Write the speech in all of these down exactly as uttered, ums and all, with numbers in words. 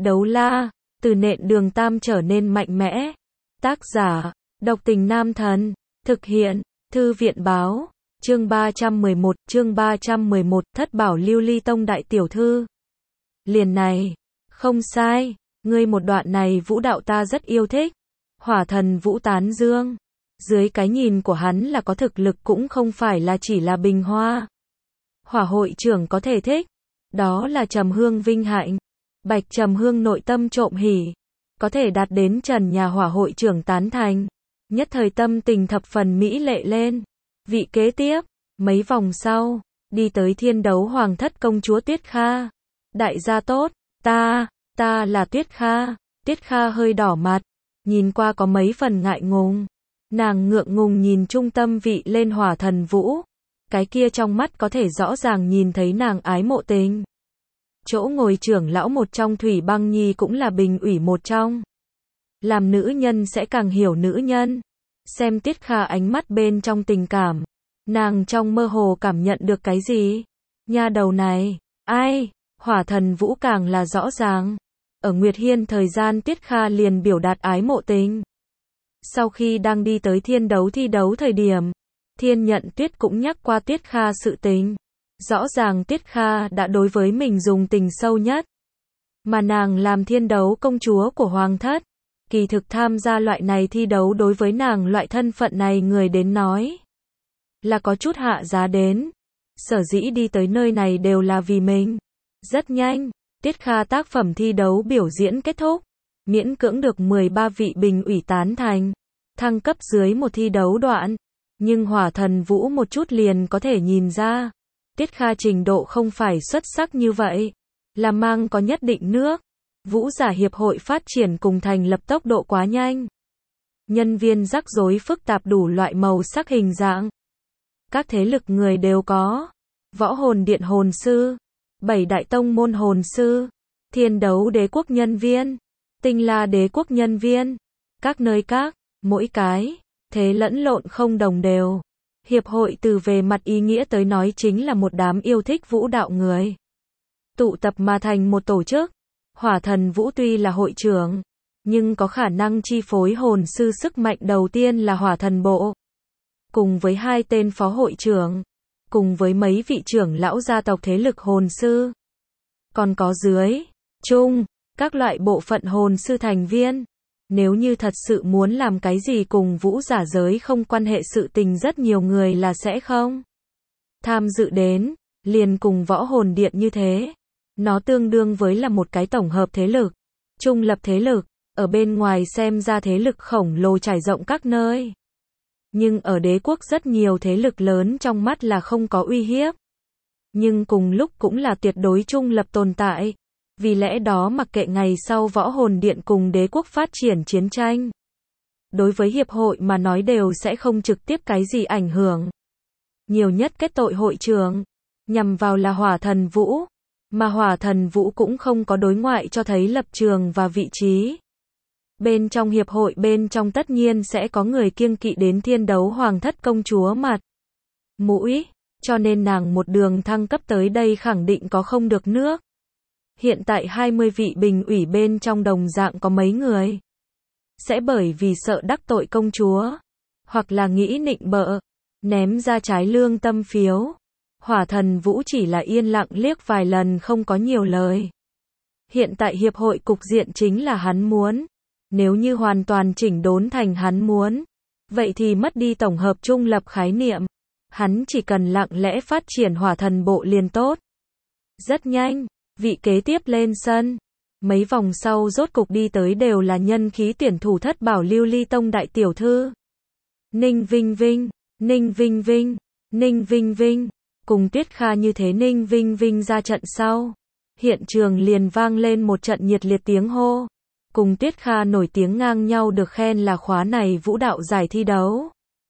Đấu la, từ nện đường tam trở nên mạnh mẽ. Tác giả, độc tình nam thần. Thực hiện, thư viện báo. Chương ba trăm mười một, chương ba trăm mười một, thất bảo lưu ly tông đại tiểu thư. Liền này, không sai, ngươi một đoạn này vũ đạo ta rất yêu thích. Hỏa thần Vũ tán dương. Dưới cái nhìn của hắn là có thực lực cũng không phải là chỉ là bình hoa. Hỏa hội trưởng có thể thích. Đó là Trầm Hương vinh hạnh. Bạch Trầm Hương nội tâm trộm hỉ. Có thể đạt đến trần nhà hỏa hội trưởng tán thành. Nhất thời tâm tình thập phần mỹ lệ lên. Vị kế tiếp, mấy vòng sau, đi tới thiên đấu hoàng thất công chúa Tuyết Kha. Đại gia tốt, ta, ta là Tuyết Kha. Tuyết Kha hơi đỏ mặt, nhìn qua có mấy phần ngại ngùng. Nàng ngượng ngùng nhìn trung tâm vị lên Hỏa thần Vũ. Cái kia trong mắt có thể rõ ràng nhìn thấy nàng ái mộ tình. Chỗ ngồi trưởng lão một trong Thủy Băng Nhi cũng là bình ủy một trong. Làm nữ nhân sẽ càng hiểu nữ nhân. Xem Tuyết Kha ánh mắt bên trong tình cảm. Nàng trong mơ hồ cảm nhận được cái gì? Nha đầu này, ai? Hỏa thần Vũ càng là rõ ràng. Ở Nguyệt Hiên thời gian Tuyết Kha liền biểu đạt ái mộ tình. Sau khi đang đi tới thiên đấu thi đấu thời điểm, Thiên Nhận Tuyết cũng nhắc qua Tuyết Kha sự tình. Rõ ràng Tuyết Kha đã đối với mình dùng tình sâu nhất. Mà nàng làm thiên đấu công chúa của Hoàng thất. Kỳ thực tham gia loại này thi đấu đối với nàng loại thân phận này người đến nói. Là có chút hạ giá đến. Sở dĩ đi tới nơi này đều là vì mình. Rất nhanh, Tuyết Kha tác phẩm thi đấu biểu diễn kết thúc. Miễn cưỡng được mười ba vị bình ủy tán thành. Thăng cấp dưới một thi đấu đoạn. Nhưng Hỏa thần Vũ một chút liền có thể nhìn ra. Tuyết Kha trình độ không phải xuất sắc như vậy. Là mang có nhất định nước. Vũ giả hiệp hội phát triển cùng thành lập tốc độ quá nhanh. Nhân viên rắc rối phức tạp đủ loại màu sắc hình dạng. Các thế lực người đều có. Võ hồn điện hồn sư. Bảy đại tông môn hồn sư. Thiên đấu đế quốc nhân viên. Tinh la đế quốc nhân viên. Các nơi các, mỗi cái, thế lẫn lộn không đồng đều. Hiệp hội từ về mặt ý nghĩa tới nói chính là một đám yêu thích vũ đạo người. Tụ tập mà thành một tổ chức. Hỏa thần Vũ tuy là hội trưởng, nhưng có khả năng chi phối hồn sư sức mạnh đầu tiên là Hỏa thần bộ. Cùng với hai tên phó hội trưởng, cùng với mấy vị trưởng lão gia tộc thế lực hồn sư. Còn có dưới, trung, các loại bộ phận hồn sư thành viên. Nếu như thật sự muốn làm cái gì cùng vũ giả giới không quan hệ sự tình rất nhiều người là sẽ không tham dự đến, liền cùng võ hồn điện như thế. Nó tương đương với là một cái tổng hợp thế lực, trung lập thế lực, ở bên ngoài xem ra thế lực khổng lồ trải rộng các nơi. Nhưng ở đế quốc rất nhiều thế lực lớn trong mắt là không có uy hiếp. Nhưng cùng lúc cũng là tuyệt đối trung lập tồn tại. Vì lẽ đó mặc kệ ngày sau võ hồn điện cùng đế quốc phát triển chiến tranh. Đối với hiệp hội mà nói đều sẽ không trực tiếp cái gì ảnh hưởng. Nhiều nhất kết tội hội trưởng, nhằm vào là Hỏa thần Vũ. Mà Hỏa thần Vũ cũng không có đối ngoại cho thấy lập trường và vị trí. Bên trong hiệp hội bên trong tất nhiên sẽ có người kiêng kỵ đến thiên đấu hoàng thất công chúa mặt mũi, cho nên nàng một đường thăng cấp tới đây khẳng định có không được nước. Hiện tại hai mươi vị bình ủy bên trong đồng dạng có mấy người sẽ bởi vì sợ đắc tội công chúa, hoặc là nghĩ nịnh bợ, ném ra trái lương tâm phiếu. Hỏa thần Vũ chỉ là yên lặng liếc vài lần không có nhiều lời. Hiện tại hiệp hội cục diện chính là hắn muốn. Nếu như hoàn toàn chỉnh đốn thành hắn muốn, vậy thì mất đi tổng hợp trung lập khái niệm. Hắn chỉ cần lặng lẽ phát triển hỏa thần bộ liền tốt. Rất nhanh, vị kế tiếp lên sân. Mấy vòng sau rốt cục đi tới đều là nhân khí tuyển thủ thất bảo lưu ly tông đại tiểu thư. Ninh Vinh Vinh, Ninh Vinh Vinh, Ninh Vinh Vinh. Cùng Tuyết Kha như thế Ninh Vinh Vinh ra trận sau. Hiện trường liền vang lên một trận nhiệt liệt tiếng hô. Cùng Tuyết Kha nổi tiếng ngang nhau được khen là khóa này vũ đạo giải thi đấu.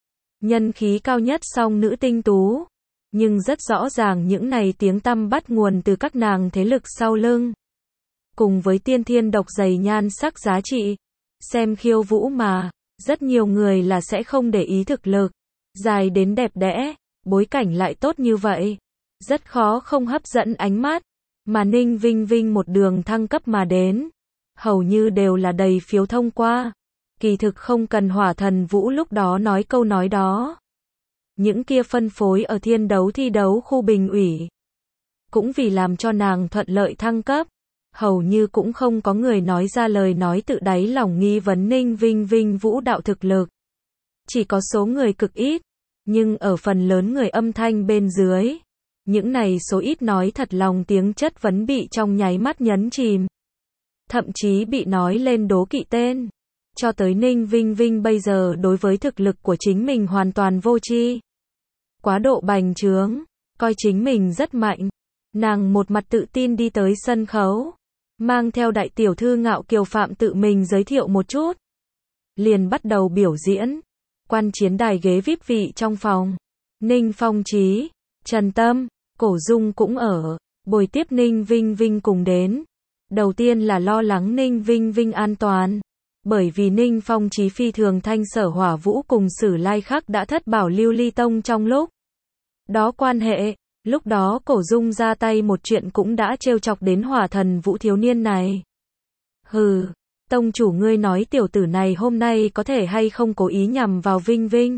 Nhân khí cao nhất song nữ tinh tú. Nhưng rất rõ ràng những này tiếng tăm bắt nguồn từ các nàng thế lực sau lưng. Cùng với tiên thiên độc dày nhan sắc giá trị. Xem khiêu vũ mà, rất nhiều người là sẽ không để ý thực lực. Dài đến đẹp đẽ, bối cảnh lại tốt như vậy. Rất khó không hấp dẫn ánh mắt. Mà Ninh Vinh Vinh một đường thăng cấp mà đến. hầu như đều là đầy phiếu thông qua. Kỳ thực không cần Hỏa Thần Vũ lúc đó nói câu nói đó. Những kia phân phối ở thiên đấu thi đấu khu bình ủy. Cũng vì làm cho nàng thuận lợi thăng cấp. Hầu như cũng không có người nói ra lời nói tự đáy lòng nghi vấn Ninh Vinh Vinh vũ đạo thực lực. Chỉ có số người cực ít. Nhưng ở phần lớn người âm thanh bên dưới. Những này số ít nói thật lòng tiếng chất vấn bị trong nháy mắt nhấn chìm. Thậm chí bị nói lên đố kỵ tên. Cho tới Ninh Vinh Vinh bây giờ đối với thực lực của chính mình hoàn toàn vô tri. Quá độ bành trướng, coi chính mình rất mạnh. Nàng một mặt tự tin đi tới sân khấu. Mang theo đại tiểu thư Ngạo Kiều Phạm tự mình giới thiệu một chút. Liền bắt đầu biểu diễn. Quan chiến đài ghế vi ai pi vị trong phòng. Ninh Phong Chí, Trần Tâm, Cổ Dung cũng ở. Buổi tiếp Ninh Vinh Vinh cùng đến. Đầu tiên là lo lắng Ninh Vinh Vinh an toàn. Bởi vì Ninh Phong Chí phi thường thanh Sở Hỏa Vũ cùng Sử Lai Khắc đã thất bảo lưu ly tông trong lúc đó quan hệ. Lúc đó Cổ Dung ra tay một chuyện cũng đã trêu chọc đến Hỏa Thần Vũ thiếu niên này. Hừ, tông chủ ngươi nói tiểu tử này hôm nay có thể hay không cố ý nhằm vào Vinh Vinh.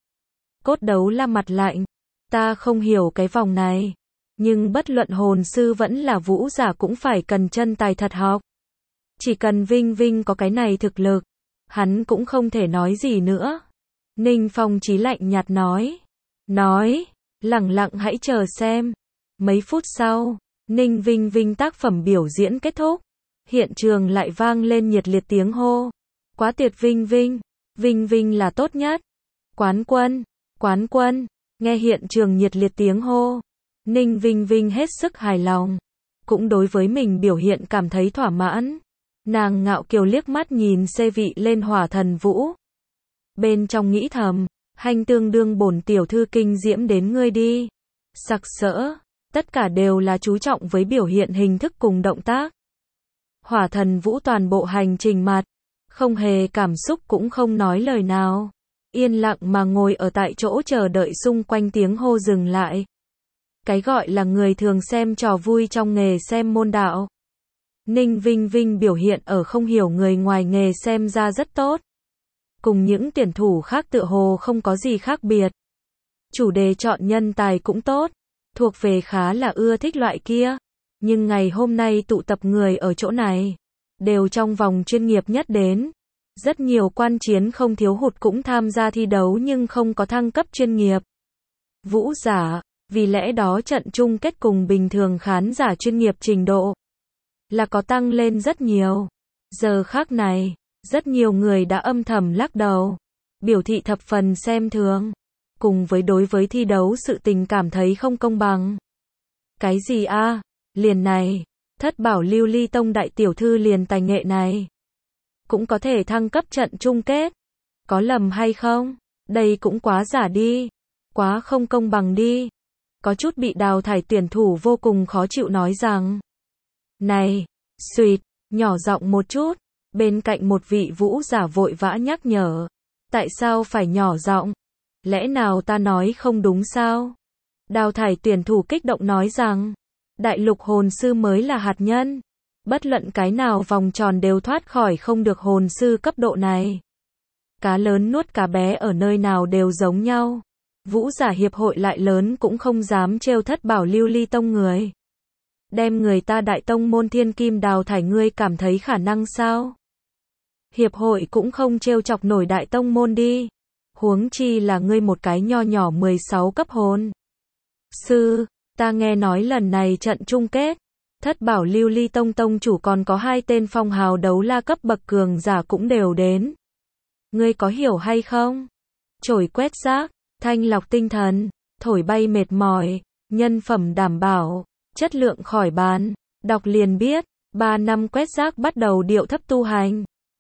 Cốt Đấu La mặt lạnh. Ta không hiểu cái vòng này. Nhưng bất luận hồn sư vẫn là vũ giả cũng phải cần chân tài thật học. Chỉ cần Vinh Vinh có cái này thực lực, hắn cũng không thể nói gì nữa. Ninh Phong Chí lạnh nhạt nói. Nói, lẳng lặng hãy chờ xem. Mấy phút sau, Ninh Vinh Vinh tác phẩm biểu diễn kết thúc. Hiện trường lại vang lên nhiệt liệt tiếng hô. Quá tuyệt Vinh Vinh, Vinh Vinh là tốt nhất. Quán quân, quán quân, nghe hiện trường nhiệt liệt tiếng hô. Ninh Vinh Vinh hết sức hài lòng. Cũng đối với mình biểu hiện cảm thấy thỏa mãn. Nàng ngạo kiều liếc mắt nhìn xê vị lên Hỏa Thần Vũ. Bên trong nghĩ thầm, hành tương đương bổn tiểu thư kinh diễm đến ngươi đi. Sặc sỡ, tất cả đều là chú trọng với biểu hiện hình thức cùng động tác. Hỏa Thần Vũ toàn bộ hành trình mặt, không hề cảm xúc cũng không nói lời nào. Yên lặng mà ngồi ở tại chỗ chờ đợi xung quanh tiếng hô dừng lại. Cái gọi là người thường xem trò vui trong nghề xem môn đạo. Ninh Vinh Vinh biểu hiện ở không hiểu người ngoài nghề xem ra rất tốt. Cùng những tuyển thủ khác tựa hồ không có gì khác biệt. Chủ đề chọn nhân tài cũng tốt, thuộc về khá là ưa thích loại kia. Nhưng ngày hôm nay tụ tập người ở chỗ này, đều trong vòng chuyên nghiệp nhất đến. Rất nhiều quan chiến không thiếu hụt cũng tham gia thi đấu nhưng không có thăng cấp chuyên nghiệp. Vũ giả, vì lẽ đó trận chung kết cùng bình thường khán giả chuyên nghiệp trình độ là có tăng lên rất nhiều. Giờ khác này, rất nhiều người đã âm thầm lắc đầu, biểu thị thập phần xem thường, cùng với đối với thi đấu sự tình cảm thấy không công bằng. Cái gì a? Liền này, thất bảo lưu ly tông đại tiểu thư liền tài nghệ này. Cũng có thể thăng cấp trận chung kết. Có lầm hay không? Đây cũng quá giả đi. Quá không công bằng đi. Có chút bị đào thải tuyển thủ vô cùng khó chịu nói rằng. Này, suýt, nhỏ giọng một chút. Bên cạnh một vị vũ giả vội vã nhắc nhở. Tại sao phải nhỏ giọng? Lẽ nào ta nói không đúng sao? Đào thải tuyển thủ kích động nói rằng. Đại lục hồn sư mới là hạt nhân. Bất luận cái nào vòng tròn đều thoát khỏi không được hồn sư cấp độ này. Cá lớn nuốt cá bé ở nơi nào đều giống nhau. Vũ giả hiệp hội lại lớn cũng không dám trêu thất bảo lưu ly tông người. Đem người ta đại tông môn thiên kim đào thải ngươi cảm thấy khả năng sao? Hiệp hội cũng không trêu chọc nổi đại tông môn đi. Huống chi là ngươi một cái nho nhỏ mười sáu cấp hồn sư. Ta nghe nói lần này trận chung kết, thất bảo lưu ly tông tông chủ còn có hai tên phong hào đấu la cấp bậc cường giả cũng đều đến. Ngươi có hiểu hay không? Chổi quét rác, thanh lọc tinh thần, thổi bay mệt mỏi, nhân phẩm đảm bảo, chất lượng khỏi bàn, đọc liền biết, ba năm quét rác bắt đầu điệu thấp tu hành.